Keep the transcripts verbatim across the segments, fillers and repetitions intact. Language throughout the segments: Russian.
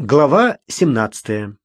Глава семнадцатая.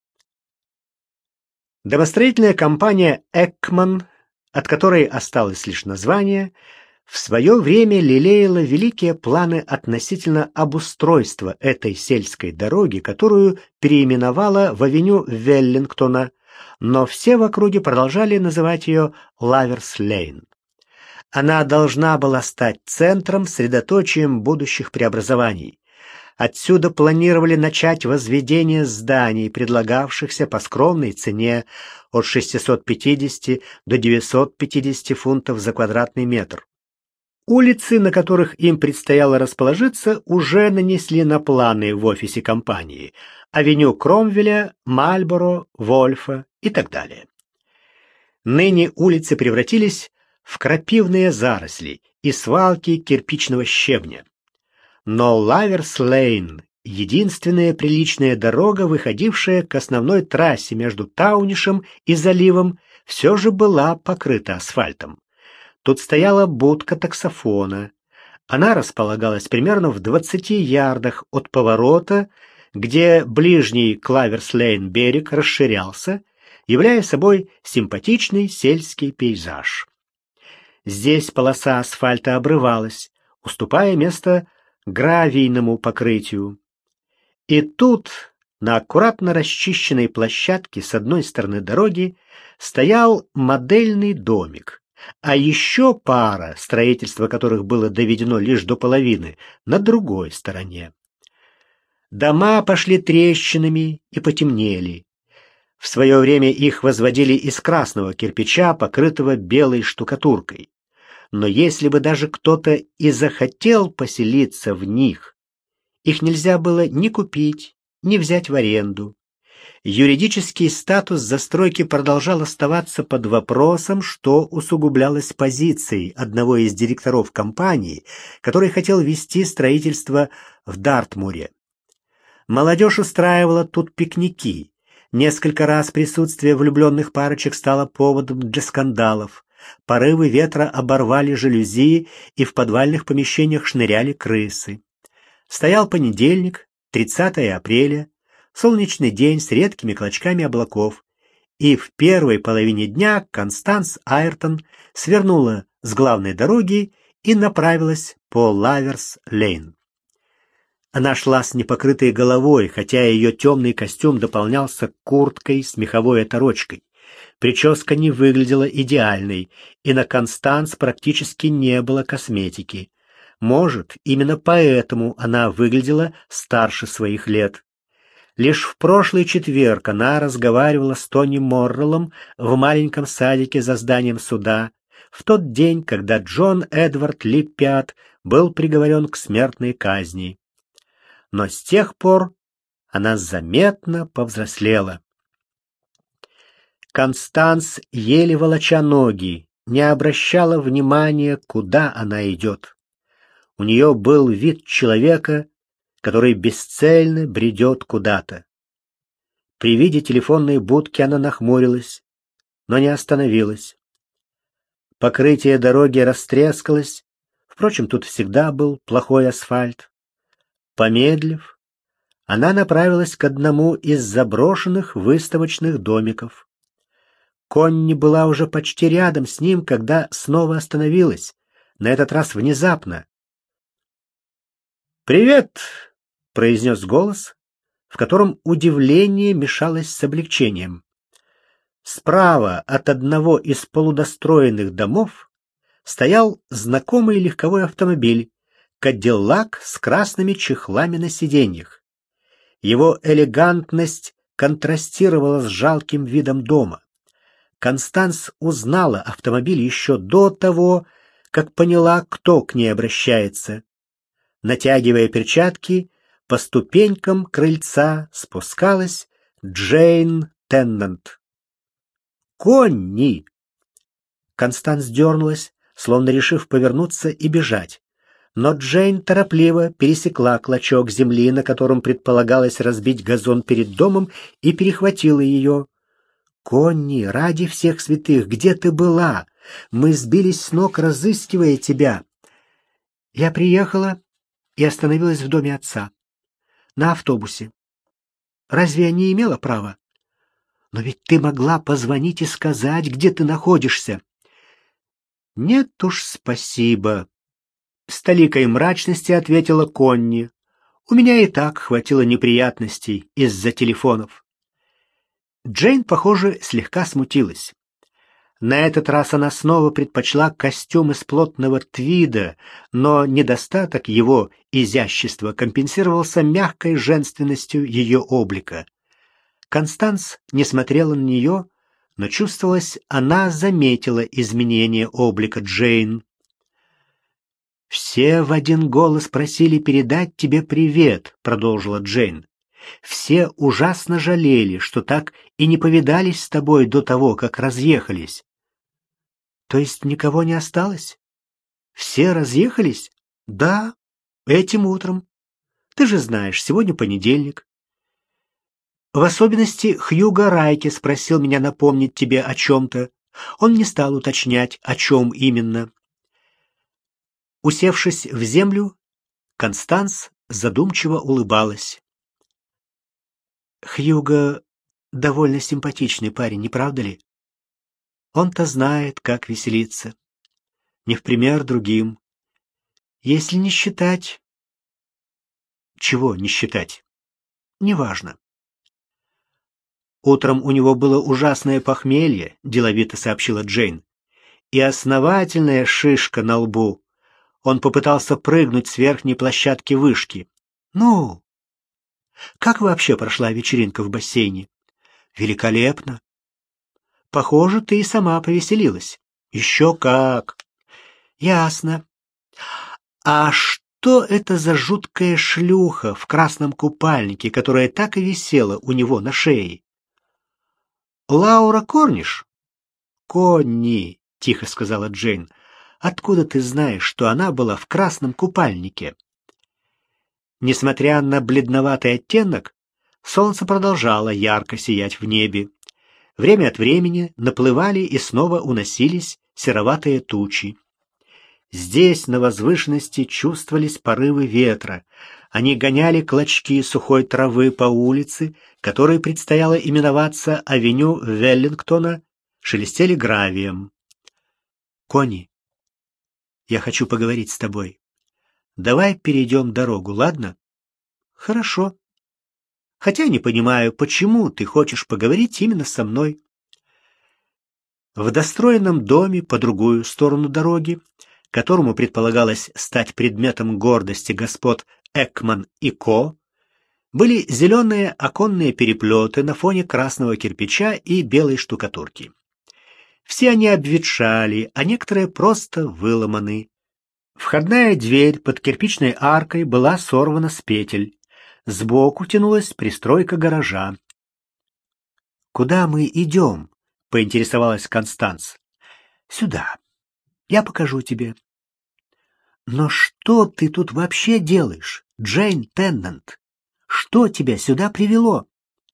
Домостроительная компания «Экман», от которой осталось лишь название, в свое время лелеяла великие планы относительно обустройства этой сельской дороги, которую переименовала в авеню Веллингтона, но все в округе продолжали называть ее Лаверс-Лейн. Она должна была стать центром, средоточием будущих преобразований. Отсюда планировали начать возведение зданий, предлагавшихся по скромной цене от шестисот пятидесяти до девятисот пятидесяти фунтов за квадратный метр. Улицы, на которых им предстояло расположиться, уже нанесли на планы в офисе компании: авеню Кромвеля, Мальборо, Вольфа и так далее. Ныне улицы превратились в крапивные заросли и свалки кирпичного щебня. Но Лаверс-Лейн — единственная приличная дорога, выходившая к основной трассе между Таунишем и заливом, все же была покрыта асфальтом. Тут стояла будка таксофона. Она располагалась примерно в двадцати ярдах от поворота, где ближний к Лаверс-Лейн берег расширялся, являя собой симпатичный сельский пейзаж. Здесь полоса асфальта обрывалась, уступая место гравийному покрытию. И тут, на аккуратно расчищенной площадке с одной стороны дороги, стоял модельный домик, а еще пара, строительство которых было доведено лишь до половины, на другой стороне. Дома пошли трещинами и потемнели. В свое время их возводили из красного кирпича, покрытого белой штукатуркой. Но если бы даже кто-то и захотел поселиться в них, их нельзя было ни купить, ни взять в аренду. Юридический статус застройки продолжал оставаться под вопросом, что усугублялось позицией одного из директоров компании, который хотел вести строительство в Дартмуре. Молодежь устраивала тут пикники. Несколько раз присутствие влюбленных парочек стало поводом для скандалов. Порывы ветра оборвали жалюзи, и в подвальных помещениях шныряли крысы. Стоял понедельник, тридцатое апреля, солнечный день с редкими клочками облаков, и в первой половине дня Констанс Айртон свернула с главной дороги и направилась по Лаверс-Лейн. Она шла с непокрытой головой, хотя ее темный костюм дополнялся курткой с меховой оторочкой. Прическа не выглядела идеальной, и на Констанс практически не было косметики. Может, именно поэтому она выглядела старше своих лет. Лишь в прошлый четверг она разговаривала с Тони Морреллом в маленьком садике за зданием суда, в тот день, когда Джон Эдвард Липпиат был приговорен к смертной казни. Но с тех пор она заметно повзрослела. Констанс, еле волоча ноги, не обращала внимания, куда она идет. У нее был вид человека, который бесцельно бредет куда-то. При виде телефонной будки она нахмурилась, но не остановилась. Покрытие дороги растрескалось, впрочем, тут всегда был плохой асфальт. Помедлив, она направилась к одному из заброшенных выставочных домиков. Конни была уже почти рядом с ним, когда снова остановилась, на этот раз внезапно. «Привет!» — произнес голос, в котором удивление мешалось с облегчением. Справа от одного из полудостроенных домов стоял знакомый легковой автомобиль, Кадиллак с красными чехлами на сиденьях. Его элегантность контрастировала с жалким видом дома. Констанс узнала автомобиль еще до того, как поняла, кто к ней обращается. Натягивая перчатки, по ступенькам крыльца спускалась Джейн Теннант. «Конни!» Констанс дернулась, словно решив повернуться и бежать. Но Джейн торопливо пересекла клочок земли, на котором предполагалось разбить газон перед домом, и перехватила ее. «Конни, ради всех святых, где ты была? Мы сбились с ног, разыскивая тебя». «Я приехала и остановилась в доме отца. На автобусе. Разве я не имела права? Но ведь ты могла позвонить и сказать, где ты находишься. Нет уж, спасибо. С толикой мрачности ответила Конни. У меня и так хватило неприятностей из-за телефонов. Джейн, похоже, слегка смутилась. На этот раз она снова предпочла костюм из плотного твида, но недостаток его изящества компенсировался мягкой женственностью ее облика. Констанс не смотрела на нее, но чувствовалось, она заметила изменение облика Джейн. «Все в один голос просили передать тебе привет», — продолжила Джейн. «Все ужасно жалели, что так и не повидались с тобой до того, как разъехались». «То есть никого не осталось? Все разъехались?» «Да, этим утром. Ты же знаешь, сегодня понедельник». В особенности Хьюго Райке спросил меня напомнить тебе о чем-то. Он не стал уточнять, о чем именно. Усевшись в землю, Констанс задумчиво улыбалась. Хьюго довольно симпатичный парень, не правда ли? Он-то знает, как веселиться. Не в пример другим. Если не считать... Чего не считать? Неважно. Утром у него было ужасное похмелье, деловито сообщила Джейн, и основательная шишка на лбу. Он попытался прыгнуть с верхней площадки вышки. Ну, как вообще прошла вечеринка в бассейне? Великолепно. Похоже, ты и сама повеселилась. Еще как. Ясно. А что это за жуткая шлюха в красном купальнике, которая так и висела у него на шее? Лаура Корниш? Конни, тихо сказала Джейн. Откуда ты знаешь, что она была в красном купальнике? Несмотря на бледноватый оттенок, солнце продолжало ярко сиять в небе. Время от времени наплывали и снова уносились сероватые тучи. Здесь, на возвышенности, чувствовались порывы ветра. Они гоняли клочки сухой травы по улице, которой предстояло именоваться авеню Веллингтона, шелестели гравием. «Конни, я хочу поговорить с тобой. Давай перейдем дорогу, ладно?» «Хорошо. Хотя не понимаю, почему ты хочешь поговорить именно со мной». В достроенном доме по другую сторону дороги, которому предполагалось стать предметом гордости господ Экман и Ко, были зеленые оконные переплеты на фоне красного кирпича и белой штукатурки. Все они обветшали, а некоторые просто выломаны. Входная дверь под кирпичной аркой была сорвана с петель. Сбоку тянулась пристройка гаража. «Куда мы идем?» — поинтересовалась Констанс. «Сюда. Я покажу тебе». «Но что ты тут вообще делаешь, Джейн Теннант? Что тебя сюда привело?»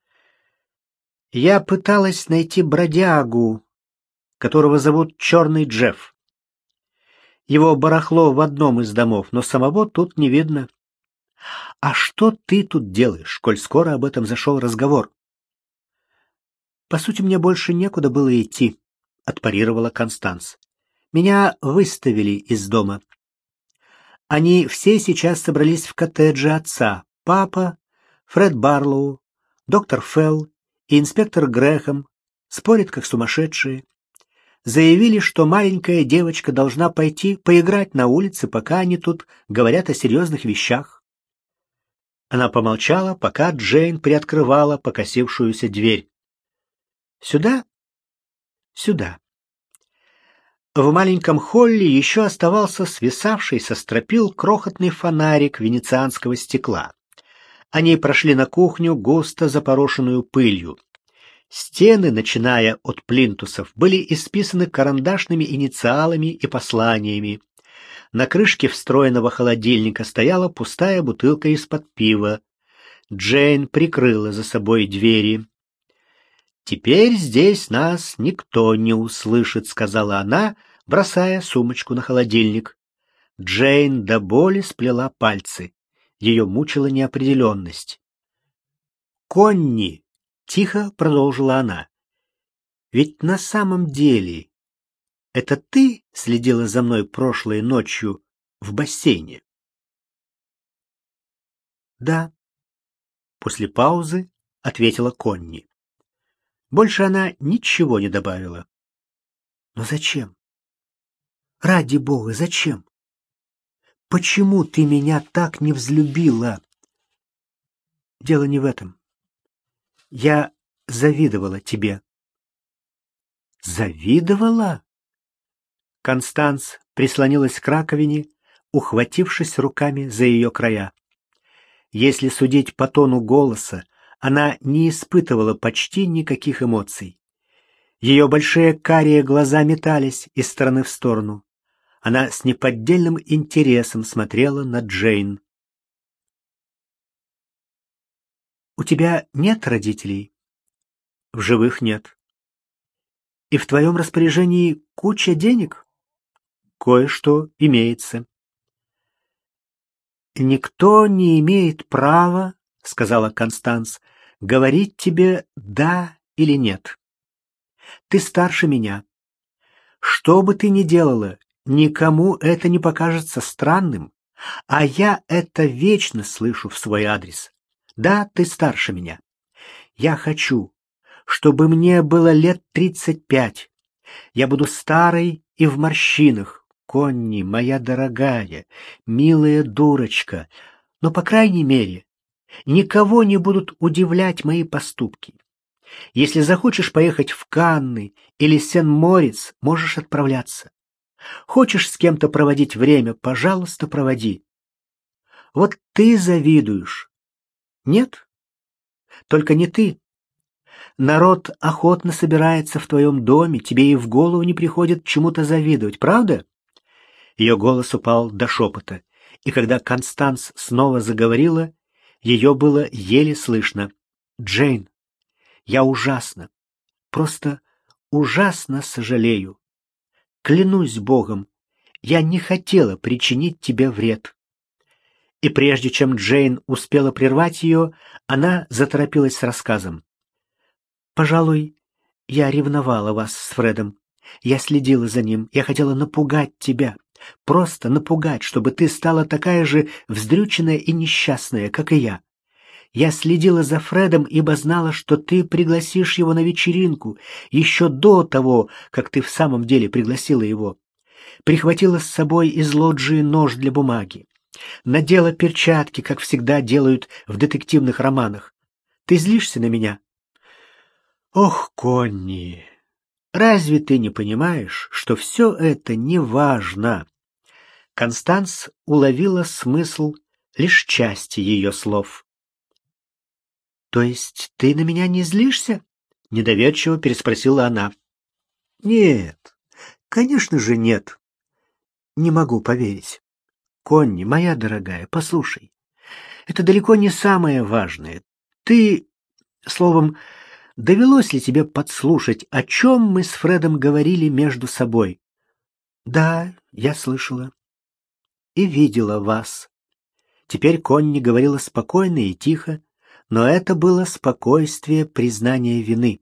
«Я пыталась найти бродягу, которого зовут Черный Джефф. Его барахло в одном из домов, но самого тут не видно». «А что ты тут делаешь, коль скоро об этом зашел разговор?» «По сути, мне больше некуда было идти», — отпарировала Констанс. «Меня выставили из дома. Они все сейчас собрались в коттедже отца. Папа, Фред Барлоу, доктор Фелл и инспектор Грэхэм спорят как сумасшедшие. Заявили, что маленькая девочка должна пойти поиграть на улице, пока они тут говорят о серьезных вещах». Она помолчала, пока Джейн приоткрывала покосившуюся дверь. «Сюда? Сюда». В маленьком холле еще оставался свисавший со стропил крохотный фонарик венецианского стекла. Они прошли на кухню, густо запорошенную пылью. Стены, начиная от плинтусов, были исписаны карандашными инициалами и посланиями. На крышке встроенного холодильника стояла пустая бутылка из-под пива. Джейн прикрыла за собой двери. «Теперь здесь нас никто не услышит», — сказала она, бросая сумочку на холодильник. Джейн до боли сплела пальцы. Ее мучила неопределенность. Конни, тихо продолжила она. Ведь на самом деле это ты следила за мной прошлой ночью в бассейне? Да, после паузы ответила Конни. Больше она ничего не добавила. Но зачем? Ради бога, зачем? Почему ты меня так не взлюбила? Дело не в этом. Я завидовала тебе. Завидовала? Констанс прислонилась к раковине, ухватившись руками за ее края. Если судить по тону голоса, она не испытывала почти никаких эмоций. Ее большие карие глаза метались из стороны в сторону. Она с неподдельным интересом смотрела на Джейн. «У тебя нет родителей?» «В живых нет». «И в твоем распоряжении куча денег?» «Кое-что имеется». «Никто не имеет права, — сказала Констанс, — говорить тебе «да» или «нет». Ты старше меня. Что бы ты ни делала, никому это не покажется странным, а я это вечно слышу в свой адрес. Да, ты старше меня. Я хочу, чтобы мне было лет тридцать пять. Я буду старой и в морщинах. Конни, моя дорогая, милая дурочка, но, по крайней мере, никого не будут удивлять мои поступки. Если захочешь поехать в Канны или Сен-Мориц, можешь отправляться. Хочешь с кем-то проводить время, пожалуйста, проводи. Вот ты завидуешь. Нет? Только не ты. Народ охотно собирается в твоем доме, тебе и в голову не приходит чему-то завидовать, правда? Ее голос упал до шепота, и когда Констанс снова заговорила, ее было еле слышно. «Джейн, я ужасно, просто ужасно сожалею. Клянусь Богом, я не хотела причинить тебе вред». И прежде чем Джейн успела прервать ее, она заторопилась с рассказом. «Пожалуй, я ревновала вас с Фредом. Я следила за ним, я хотела напугать тебя. Просто напугать, чтобы ты стала такая же вздрюченная и несчастная, как и я. Я следила за Фредом, ибо знала, что ты пригласишь его на вечеринку еще до того, как ты в самом деле пригласила его. Прихватила с собой из лоджии нож для бумаги. Надела перчатки, как всегда делают в детективных романах. Ты злишься на меня? Ох, Конни, разве ты не понимаешь, что все это не важно? Констанс уловила смысл лишь части ее слов. То есть ты на меня не злишься? Недоверчиво переспросила она. Нет, конечно же нет. Не могу поверить. Конни, моя дорогая, послушай. Это далеко не самое важное. Ты, словом, довелось ли тебе подслушать, о чем мы с Фредом говорили между собой? Да, я слышала. И видела вас. Теперь Конни говорила спокойно и тихо, но это было спокойствие признания вины.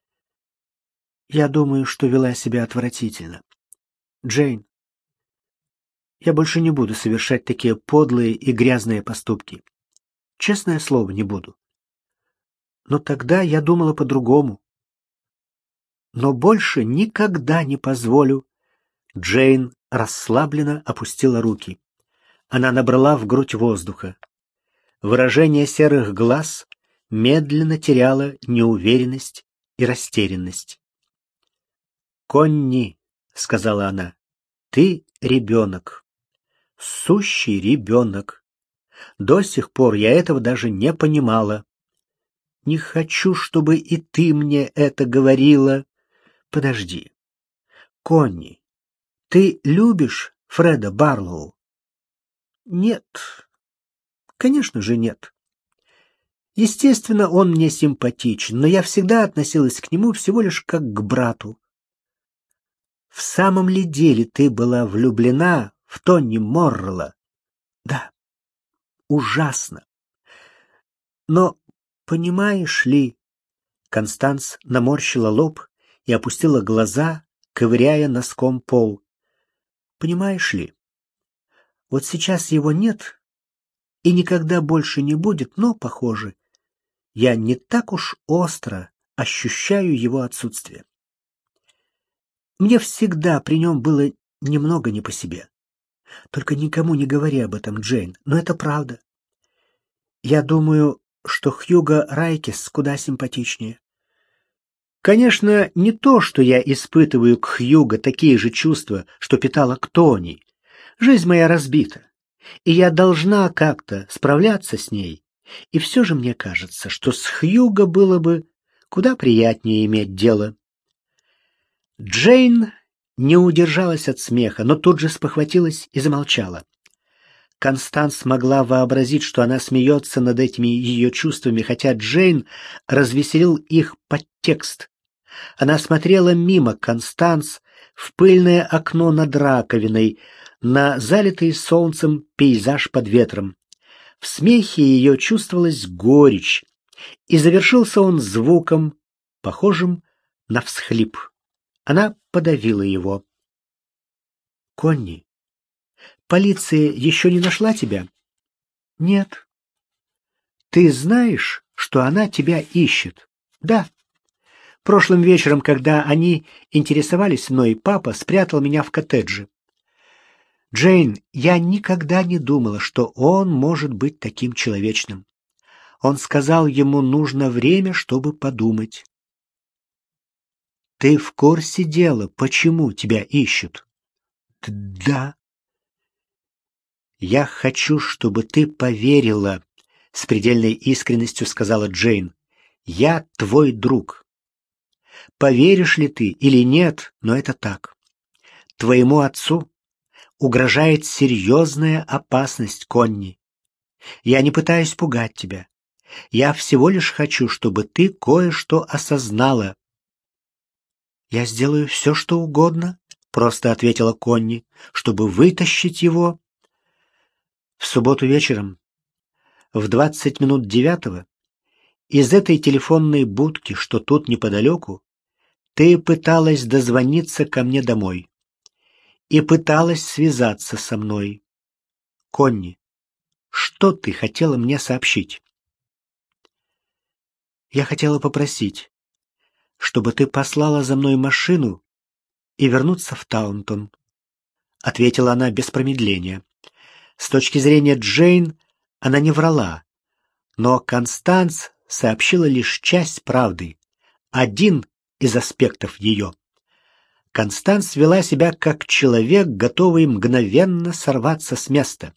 Я думаю, что вела себя отвратительно. Джейн, я больше не буду совершать такие подлые и грязные поступки. Честное слово, не буду. Но тогда я думала по-другому. Но больше никогда не позволю. Джейн расслабленно опустила руки. Она набрала в грудь воздуха. Выражение серых глаз медленно теряло неуверенность и растерянность. «Конни», — сказала она, — «ты ребенок, сущий ребенок. До сих пор я этого даже не понимала. Не хочу, чтобы и ты мне это говорила. Подожди. Конни, ты любишь Фреда Барлоу?» «Нет. Конечно же, нет. Естественно, он мне симпатичен, но я всегда относилась к нему всего лишь как к брату. В самом ли деле ты была влюблена в Тони Моррелла? Да. Ужасно. Но Понимаешь ли? Констанс наморщила лоб и опустила глаза, ковыряя носком пол. Понимаешь ли? Вот сейчас его нет и никогда больше не будет, но, похоже, я не так уж остро ощущаю его отсутствие. Мне всегда при нем было немного не по себе. Только никому не говори об этом, Джейн, но это правда. Я думаю, что Хьюго Райкес куда симпатичнее. Конечно, не то, что я испытываю к Хьюго такие же чувства, что питала к Тони. Жизнь моя разбита, и я должна как-то справляться с ней. И все же мне кажется, что с Хьюго было бы куда приятнее иметь дело. Джейн не удержалась от смеха, но тут же спохватилась и замолчала. Констанс могла вообразить, что она смеется над этими ее чувствами, хотя Джейн развеселил их подтекст. Она смотрела мимо Констанс в пыльное окно над раковиной, на залитый солнцем пейзаж под ветром. В смехе ее чувствовалась горечь, и завершился он звуком, похожим на всхлип. Она подавила его. «Конни, полиция еще не нашла тебя?» «Нет». «Ты знаешь, что она тебя ищет?» «Да. Прошлым вечером, когда они интересовались мной, папа спрятал меня в коттедже. Джейн, я никогда не думала, что он может быть таким человечным. Он сказал, ему нужно время, чтобы подумать». «Ты в курсе дела, почему тебя ищут?» «Да». «Я хочу, чтобы ты поверила», — с предельной искренностью сказала Джейн. «Я твой друг. Поверишь ли ты или нет, но это так. Твоему отцу угрожает серьезная опасность, Конни. Я не пытаюсь пугать тебя. Я всего лишь хочу, чтобы ты кое-что осознала». «Я сделаю все, что угодно», — просто ответила Конни, «чтобы вытащить его». В субботу вечером, в двадцать минут девятого, из этой телефонной будки, что тут неподалеку, ты пыталась дозвониться ко мне домой и пыталась связаться со мной. Конни, что ты хотела мне сообщить? Я хотела попросить, чтобы ты послала за мной машину и вернуться в Таунтон, ответила она без промедления. С точки зрения Джейн она не врала, но Констанс сообщила лишь часть правды, один из аспектов ее. Констанс вела себя как человек, готовый мгновенно сорваться с места.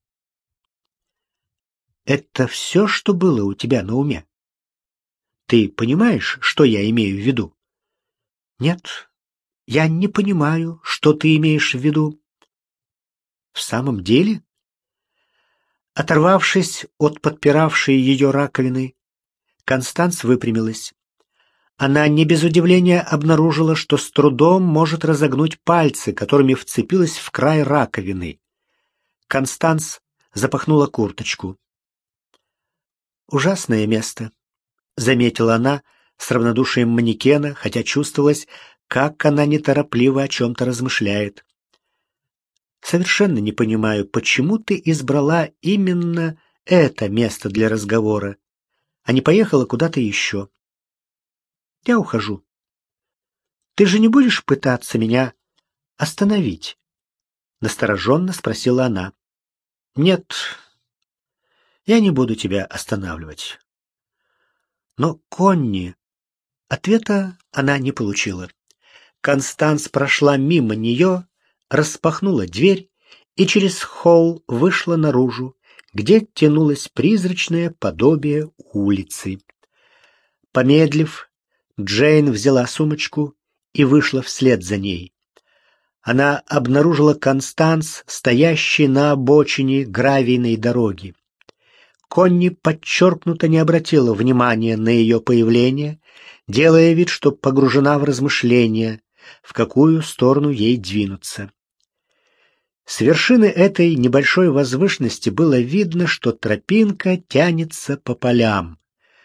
«Это все, что было у тебя на уме? Ты понимаешь, что я имею в виду?» «Нет, я не понимаю, что ты имеешь в виду». «В самом деле?» Оторвавшись от подпиравшей ее раковины, Констанс выпрямилась. Она не без удивления обнаружила, что с трудом может разогнуть пальцы, которыми вцепилась в край раковины. Констанс запахнула курточку. «Ужасное место», — заметила она с равнодушием манекена, хотя чувствовалось, как она неторопливо о чем-то размышляет. «Совершенно не понимаю, почему ты избрала именно это место для разговора, а не поехала куда-то еще. Я ухожу. Ты же не будешь пытаться меня остановить?» Настороженно спросила она. «Нет, я не буду тебя останавливать». Но Конни... Ответа она не получила. Констанс прошла мимо нее, распахнула дверь и через холл вышла наружу, где тянулось призрачное подобие улицы. Помедлив, Джейн взяла сумочку и вышла вслед за ней. Она обнаружила Констанс, стоящей на обочине гравийной дороги. Конни подчеркнуто не обратила внимания на ее появление, делая вид, что погружена в размышления, в какую сторону ей двинуться. С вершины этой небольшой возвышенности было видно, что тропинка тянется по полям.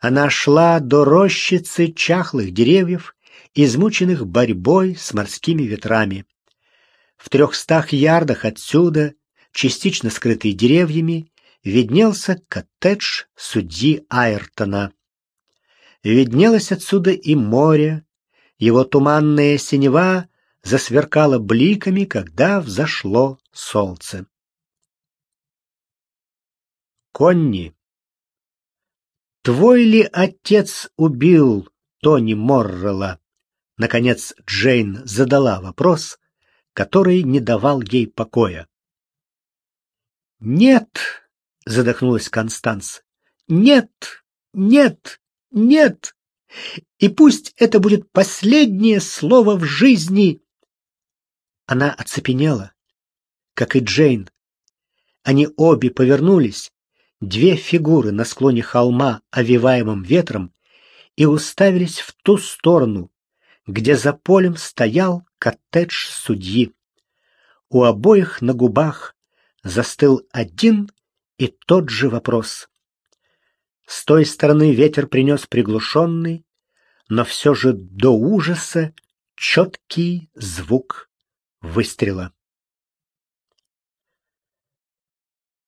Она шла до рощицы чахлых деревьев, измученных борьбой с морскими ветрами. В трехстах ярдах отсюда, частично скрытый деревьями, виднелся коттедж судьи Айртона. Виднелось отсюда и море, его туманная синева засверкала бликами, когда взошло солнце. Конни, твой ли отец убил Тони Моррелла? Наконец Джейн задала вопрос, который не давал ей покоя. «Нет!» — задохнулась Констанс. «Нет! Нет! Нет! И пусть это будет последнее слово в жизни!» Она оцепенела, как и Джейн. Они обе повернулись, две фигуры на склоне холма, овиваемом ветром, и уставились в ту сторону, где за полем стоял коттедж судьи. У обоих на губах застыл один и тот же вопрос. С той стороны ветер принес приглушенный, но все же до ужаса четкий звук выстрела.